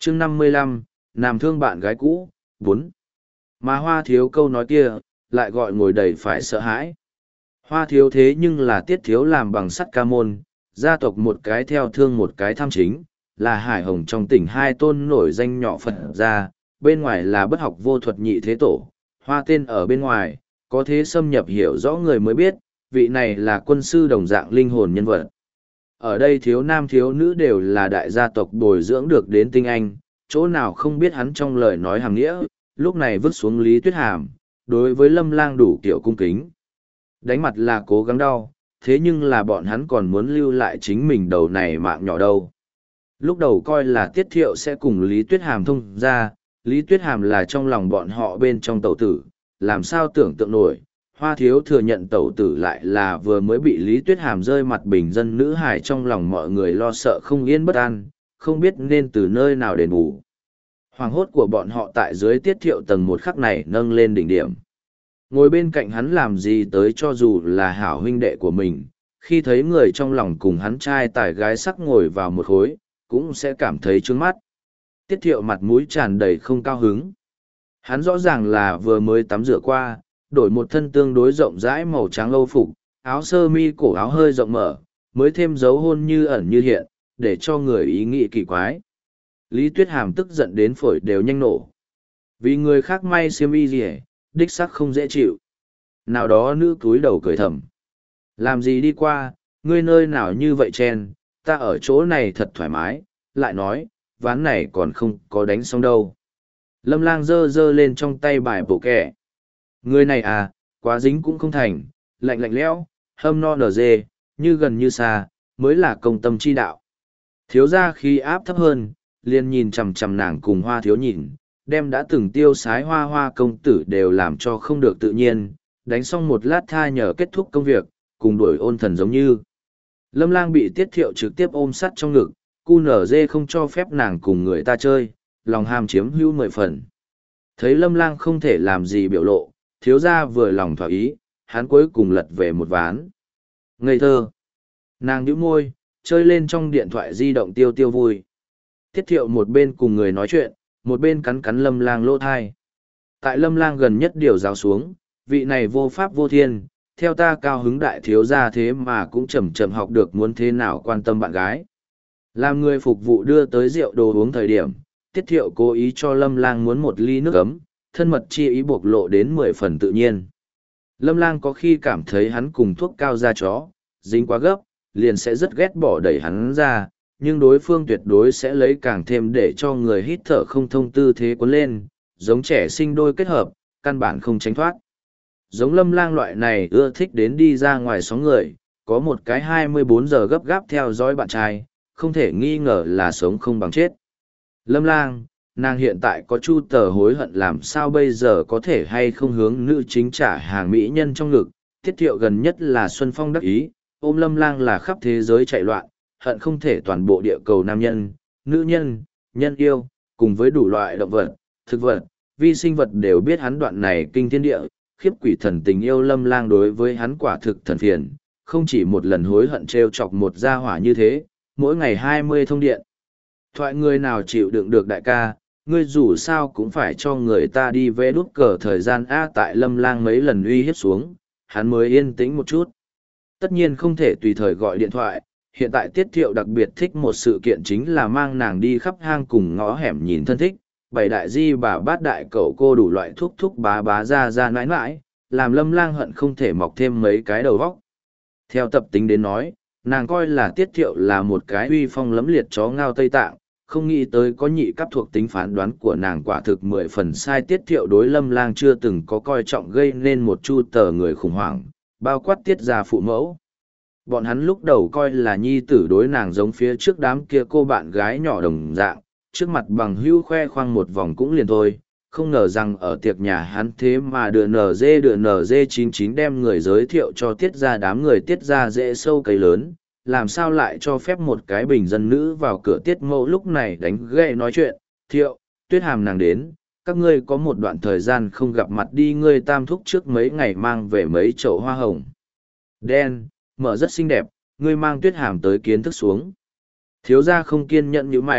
chương 55, Nam thương bạn gái cũ, 4. Mà Hoa Thiếu câu nói kia, lại gọi ngồi đầy phải sợ hãi. Hoa Thiếu thế nhưng là Tiết Thiếu làm bằng sắt ca môn, gia tộc một cái theo thương một cái tham chính, là Hải Hồng trong tỉnh hai tôn nổi danh nhỏ Phật gia, bên ngoài là bất học vô thuật nhị thế tổ, Hoa tên ở bên ngoài, có thế xâm nhập hiểu rõ người mới biết, vị này là quân sư đồng dạng linh hồn nhân vật. Ở đây thiếu nam thiếu nữ đều là đại gia tộc bồi dưỡng được đến tinh anh, chỗ nào không biết hắn trong lời nói hàm nghĩa, lúc này vứt xuống Lý Tuyết Hàm, đối với Lâm Lang đủ kiểu cung kính. Đánh mặt là cố gắng đau, thế nhưng là bọn hắn còn muốn lưu lại chính mình đầu này mạng nhỏ đâu. Lúc đầu coi là Tiết Thiệu sẽ cùng Lý Tuyết Hàm thông ra, Lý Tuyết Hàm là trong lòng bọn họ bên trong tẩu tử, làm sao tưởng tượng nổi. Hoa Thiếu thừa nhận tẩu tử lại là vừa mới bị Lý Tuyết Hàm rơi mặt bình dân nữ hài, trong lòng mọi người lo sợ không yên bất an, không biết nên từ nơi nào đền bù. Hoàng hốt của bọn họ tại dưới Tiết Thiệu tầng một khắc này nâng lên đỉnh điểm. Ngồi bên cạnh hắn làm gì tới cho dù là hảo huynh đệ của mình, khi thấy người trong lòng cùng hắn trai tải gái sắc ngồi vào một khối, cũng sẽ cảm thấy trướng mắt. Tiết Thiệu mặt mũi tràn đầy không cao hứng. Hắn rõ ràng là vừa mới tắm rửa qua, đổi một thân tương đối rộng rãi màu trắng âu phục, áo sơ mi cổ áo hơi rộng mở, mới thêm dấu hôn như ẩn như hiện, để cho người ý nghĩ kỳ quái. Lý Tuyết Hàm tức giận đến phổi đều nhanh nổ. Vì người khác may xiêm y gì đích sắc không dễ chịu. Nào đó nữ cúi đầu cười thầm. Làm gì đi qua, ngươi nơi nào như vậy chen, ta ở chỗ này thật thoải mái, lại nói, ván này còn không có đánh xong đâu. Lâm Lang giơ giơ lên trong tay bài bổ kẻ. Người này à, quá dính cũng không thành, lạnh lạnh lẽo, hâm no nở dê, như gần như xa, mới là công tâm chi đạo. Thiếu gia khi áp thấp hơn, liền nhìn chằm chằm nàng cùng Hoa Thiếu nhìn, đem đã từng tiêu sái hoa hoa công tử đều làm cho không được tự nhiên, đánh xong một lát tha nhờ kết thúc công việc, cùng đuổi ôn thần giống như. Lâm Lang bị Tiết Thiệu trực tiếp ôm sắt trong ngực, cu nở dê không cho phép nàng cùng người ta chơi, lòng ham chiếm hữu 10 phần. Thấy Lâm Lang không thể làm gì biểu lộ, thiếu gia vừa lòng thỏa ý, hắn cuối cùng lật về một ván. Ngây thơ. Nàng nhíu môi, chơi lên trong điện thoại di động tiêu tiêu vui. Tiết Thiệu một bên cùng người nói chuyện, một bên cắn cắn Lâm Lang lỗ thai. Tại Lâm Lang gần nhất điều giáo xuống, vị này vô pháp vô thiên, theo ta cao hứng đại thiếu gia thế mà cũng chậm chậm học được muốn thế nào quan tâm bạn gái. Làm người phục vụ đưa tới rượu đồ uống thời điểm, Tiết Thiệu cố ý cho Lâm Lang muốn một ly nước ấm, thân mật chi ý bộc lộ đến 10 phần tự nhiên. Lâm Lang có khi cảm thấy hắn cùng thuốc cao da chó, dính quá gấp, liền sẽ rất ghét bỏ đẩy hắn ra, nhưng đối phương tuyệt đối sẽ lấy càng thêm để cho người hít thở không thông tư thế cuốn lên, giống trẻ sinh đôi kết hợp, căn bản không tránh thoát. Giống Lâm Lang loại này ưa thích đến đi ra ngoài sóng người, có một cái 24 giờ gấp gáp theo dõi bạn trai, không thể nghi ngờ là sống không bằng chết. Lâm Lang, nàng hiện tại có chu tờ hối hận làm sao bây giờ có thể hay không hướng nữ chính trả hàng mỹ nhân trong ngực. Tiết Thiệu gần nhất là Xuân Phong đắc ý, ôm Lâm Lang là khắp thế giới chạy loạn, hận không thể toàn bộ địa cầu nam nhân, nữ nhân, nhân yêu, cùng với đủ loại động vật, thực vật, vi sinh vật đều biết hắn đoạn này kinh thiên địa, khiếp quỷ thần tình yêu. Lâm Lang đối với hắn quả thực thần phiền, không chỉ một lần hối hận trêu chọc một gia hỏa như thế, mỗi ngày 20 thông điện. Thoại người nào chịu đựng được đại ca, ngươi dù sao cũng phải cho người ta đi vẽ đút cờ thời gian A. Tại Lâm Lang mấy lần uy hiếp xuống, hắn mới yên tĩnh một chút. Tất nhiên không thể tùy thời gọi điện thoại, hiện tại Tiết Thiệu đặc biệt thích một sự kiện chính là mang nàng đi khắp hang cùng ngõ hẻm nhìn thân thích, bảy đại di bà bát đại cậu cô đủ loại thúc thúc bá bá ra ra nãi nãi, làm Lâm Lang hận không thể mọc thêm mấy cái đầu vóc. Theo tập tính đến nói, nàng coi là Tiết Thiệu là một cái uy phong lẫm liệt chó ngao Tây Tạng, không nghĩ tới có nhị cấp thuộc tính. Phán đoán của nàng quả thực 10 phần sai. Tiết Thiệu đối Lâm Lang chưa từng có coi trọng, gây nên một chu tờ người khủng hoảng, bao quát Tiết gia phụ mẫu. Bọn hắn lúc đầu coi là nhi tử đối nàng giống phía trước đám kia cô bạn gái nhỏ đồng dạng, trước mặt bằng hữu khoe khoang một vòng cũng liền thôi, không ngờ rằng ở tiệc nhà hắn thế mà đưa NG99 đem người giới thiệu cho Tiết gia. Đám người Tiết gia dễ sâu cấy lớn, làm sao lại cho phép một cái bình dân nữ vào cửa. Tiết mẫu lúc này đánh gậy nói chuyện, Thiệu, Tuyết Hàm nàng đến, các ngươi có một đoạn thời gian không gặp mặt đi, ngươi tam thúc trước mấy ngày mang về mấy chậu hoa hồng đen, mở rất xinh đẹp, ngươi mang Tuyết Hàm tới kiến thức xuống. Thiếu gia không kiên nhẫn như mày,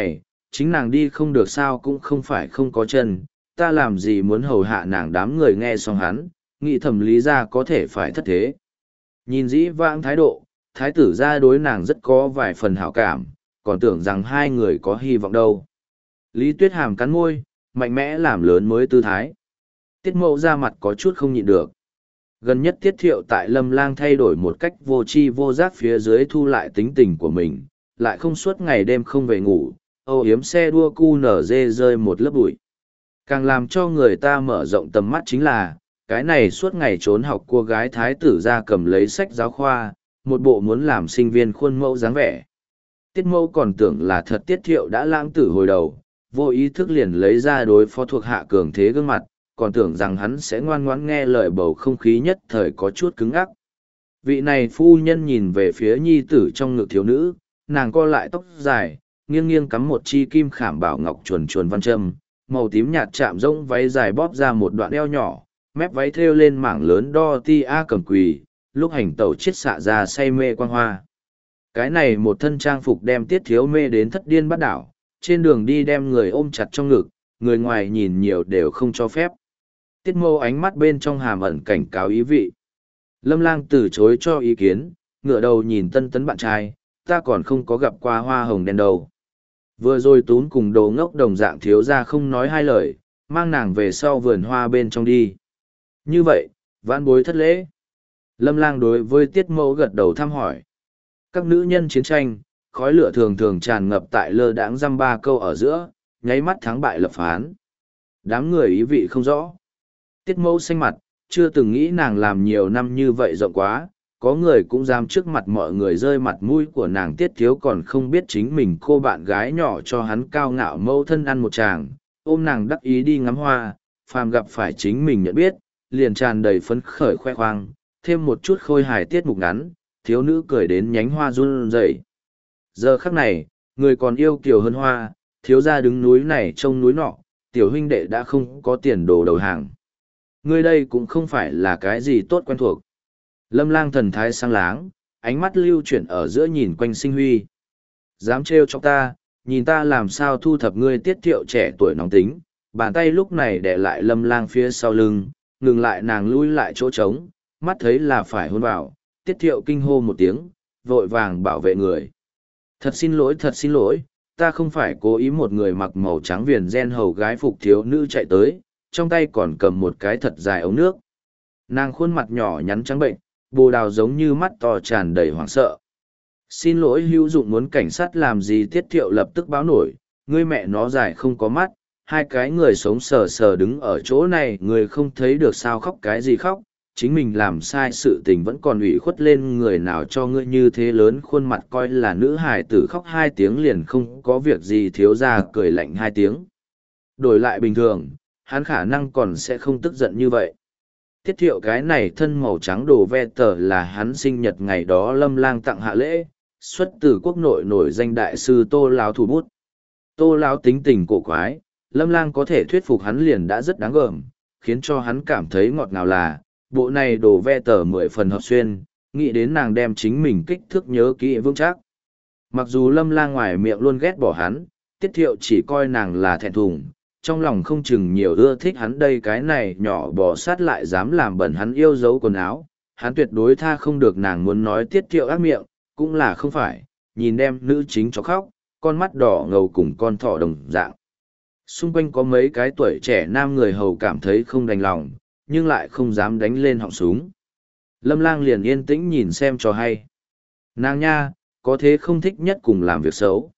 chính nàng đi không được sao cũng không phải không có chân, ta làm gì muốn hầu hạ nàng. Đám người nghe xong hắn, nghĩ thầm lý ra có thể phải thất thế. Nhìn dĩ vãng thái độ, thái tử ra đối nàng rất có vài phần hảo cảm, còn tưởng rằng hai người có hy vọng đâu. Lý Tuyết Hàm cắn môi, mạnh mẽ làm lớn mới tư thái. Tiết Mậu ra mặt có chút không nhịn được. Gần nhất Tiết Thiệu tại Lâm Lang thay đổi một cách vô tri vô giác phía dưới thu lại tính tình của mình, lại không suốt ngày đêm không về ngủ, âu yếm xe đua cu nở dê rơi một lớp bụi. Càng làm cho người ta mở rộng tầm mắt chính là, cái này suốt ngày trốn học cô gái thái tử ra cầm lấy sách giáo khoa, một bộ muốn làm sinh viên khuôn mẫu dáng vẻ. Tiết Mẫu còn tưởng là thật Tiết Thiệu đã lãng tử hồi đầu, vô ý thức liền lấy ra đối phó thuộc hạ cường thế gương mặt, còn tưởng rằng hắn sẽ ngoan ngoãn nghe lời. Bầu không khí nhất thời có chút cứng ắc. Vị này phu nhân nhìn về phía nhi tử trong ngực thiếu nữ, nàng co lại tóc dài, nghiêng nghiêng cắm một chi kim khảm bảo ngọc chuồn chuồn văn châm, màu tím nhạt chạm rỗng váy dài bóp ra một đoạn eo nhỏ, mép váy thêu lên mảng lớn đo ti a cầm quỳ, lúc hành tẩu chiết xạ ra say mê quang hoa. Cái này một thân trang phục đem Tiết Thiếu mê đến thất điên bắt đảo, trên đường đi đem người ôm chặt trong ngực, người ngoài nhìn nhiều đều không cho phép. Tiết Mâu ánh mắt bên trong hàm ẩn cảnh cáo ý vị. Lâm Lang từ chối cho ý kiến, ngửa đầu nhìn tân tấn bạn trai, ta còn không có gặp qua hoa hồng đen đâu. Vừa rồi tún cùng đồ ngốc đồng dạng thiếu ra không nói hai lời, mang nàng về sau vườn hoa bên trong đi. Như vậy, vãn bối thất lễ. Lâm Lang đối với Tiết Mâu gật đầu thăm hỏi. Các nữ nhân chiến tranh, khói lửa thường thường tràn ngập tại lơ đãng dăm ba câu ở giữa, nháy mắt thắng bại lập phán. Đám người ý vị không rõ. Tiết Mẫu xanh mặt, chưa từng nghĩ nàng làm nhiều năm như vậy rộng quá, có người cũng dám trước mặt mọi người rơi mặt mũi của nàng. Tiết Thiếu còn không biết chính mình cô bạn gái nhỏ cho hắn cao ngạo mâu thân ăn một tràng, ôm nàng đắc ý đi ngắm hoa, phàm gặp phải chính mình nhận biết, liền tràn đầy phấn khởi khoe khoang, thêm một chút khôi hài tiết mục ngắn, thiếu nữ cười đến nhánh hoa run rẩy. Giờ khắc này, người còn yêu kiều hơn hoa, thiếu gia đứng núi này trông núi nọ, tiểu huynh đệ đã không có tiền đồ đầu hàng. Ngươi đây cũng không phải là cái gì tốt quen thuộc. Lâm Lang thần thái sang láng, ánh mắt lưu chuyển ở giữa nhìn quanh Sinh Huy. Dám trêu chọc ta, nhìn ta làm sao thu thập ngươi. Tiết Thiệu trẻ tuổi nóng tính, bàn tay lúc này để lại Lâm Lang phía sau lưng, ngừng lại nàng lui lại chỗ trống, mắt thấy là phải hôn vào. Tiết Thiệu kinh hô một tiếng, vội vàng bảo vệ người. Thật xin lỗi, ta không phải cố ý. Một người mặc màu trắng viền ren hầu gái phục thiếu nữ chạy tới, trong tay còn cầm một cái thật dài ống nước. Nàng khuôn mặt nhỏ nhắn trắng bệnh, bồ đào giống như mắt to tràn đầy hoảng sợ. Xin lỗi hữu dụng, muốn cảnh sát làm gì? Tiết Thiệu lập tức báo nổi, ngươi mẹ nó dài không có mắt, hai cái người sống sờ sờ đứng ở chỗ này, người không thấy được sao? Khóc cái gì khóc, chính mình làm sai sự tình vẫn còn ủy khuất lên người nào cho ngươi như thế lớn khuôn mặt coi là nữ hài tử. Khóc 2 tiếng liền không có việc gì. Thiếu gia cười lạnh 2 tiếng. Đổi lại bình thường, hắn khả năng còn sẽ không tức giận như vậy. Tiết Thiệu cái này thân màu trắng đồ ve tờ là hắn sinh nhật ngày đó Lâm Lang tặng hạ lễ, xuất từ quốc nội nổi danh đại sư Tô Láo thủ bút. Tô Láo tính tình cổ quái, Lâm Lang có thể thuyết phục hắn liền đã rất đáng gờm, khiến cho hắn cảm thấy ngọt ngào là, bộ này đồ ve tờ 10 phần hợp xuyên, nghĩ đến nàng đem chính mình kích thước nhớ kỹ vững chắc. Mặc dù Lâm Lang ngoài miệng luôn ghét bỏ hắn, Tiết Thiệu chỉ coi nàng là thẹn thùng, trong lòng không chừng nhiều ưa thích hắn đây. Cái này nhỏ bò sát lại dám làm bẩn hắn yêu dấu quần áo, hắn tuyệt đối tha không được. Nàng muốn nói Tiết Thiệu ác miệng, cũng là không phải, nhìn đem nữ chính cho khóc, con mắt đỏ ngầu cùng con thỏ đồng dạng. Xung quanh có mấy cái tuổi trẻ nam người hầu cảm thấy không đành lòng, nhưng lại không dám đánh lên họng súng. Lâm Lang liền yên tĩnh nhìn xem cho hay. Nàng nha, có thế không thích nhất cùng làm việc xấu.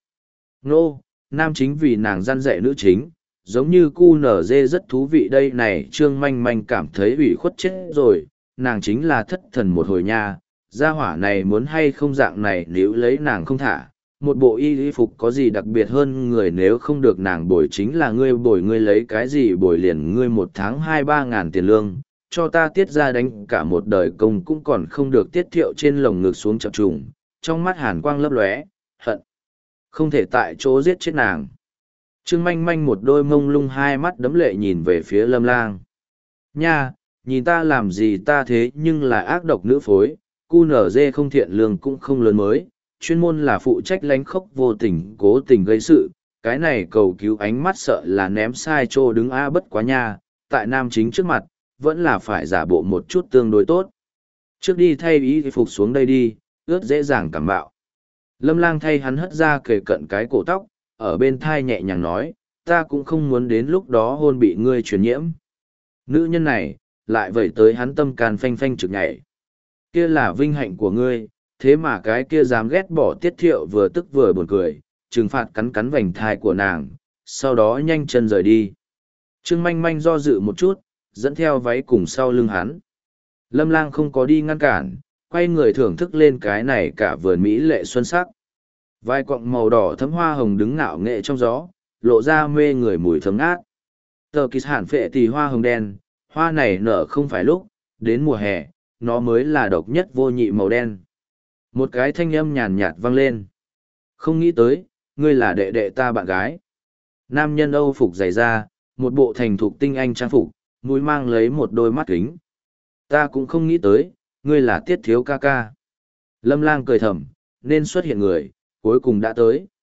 Nô, nam chính vì nàng răn dạy nữ chính, giống như cu nở dê rất thú vị đây này. Trương Manh Manh cảm thấy ủy khuất chết rồi, nàng chính là thất thần một hồi nha, gia hỏa này muốn hay không dạng này nếu lấy nàng không thả. Một bộ y phục có gì đặc biệt hơn người, nếu không được nàng bồi chính là ngươi bồi, ngươi lấy cái gì bồi? Liền ngươi 1 tháng 2-3 ngàn tiền lương, cho ta Tiết ra đánh cả một đời công cũng còn không được. Tiết Thiệu trên lồng ngực xuống chập trùng, trong mắt hàn quang lấp lóe, hận không thể tại chỗ giết chết nàng. Trương Manh Manh một đôi mông lung hai mắt đấm lệ nhìn về phía Lâm Lang. Nha, nhìn ta làm gì? Ta thế nhưng là ác độc nữ phối, cu nở dê không thiện lương cũng không lớn mới, chuyên môn là phụ trách lánh khóc vô tình cố tình gây sự, cái này cầu cứu ánh mắt sợ là ném sai chỗ đứng a bất quá nha, tại nam chính trước mặt, vẫn là phải giả bộ một chút tương đối tốt. Trước đi thay y phục xuống đây đi, ướt dễ dàng cảm bạo. Lâm Lang thay hắn hất ra kề cận cái cổ tóc, ở bên thai nhẹ nhàng nói, ta cũng không muốn đến lúc đó hôn bị ngươi truyền nhiễm. Nữ nhân này, lại vậy tới hắn tâm can phanh phanh trực nhảy. Kia là vinh hạnh của ngươi, thế mà cái kia dám ghét bỏ Tiết Thiệu vừa tức vừa buồn cười, trừng phạt cắn cắn vành thai của nàng, sau đó nhanh chân rời đi. Trương Manh Manh do dự một chút, dẫn theo váy cùng sau lưng hắn. Lâm Lang không có đi ngăn cản, quay người thưởng thức lên cái này cả vườn mỹ lệ xuân sắc. Vài cọng màu đỏ thấm hoa hồng đứng ngạo nghệ trong gió, lộ ra mê người mùi thơm ngát. Tờ kỳ hàn phệ tì hoa hồng đen, hoa này nở không phải lúc, đến mùa hè, nó mới là độc nhất vô nhị màu đen. Một cái thanh âm nhàn nhạt vang lên. Không nghĩ tới, ngươi là đệ đệ ta bạn gái. Nam nhân Âu phục dày da, một bộ thành thục tinh anh trang phục, mũi mang lấy một đôi mắt kính. Ta cũng không nghĩ tới, ngươi là Tiết Thiếu ca ca. Lâm Lang cười thầm, nên xuất hiện người, cuối cùng đã tới.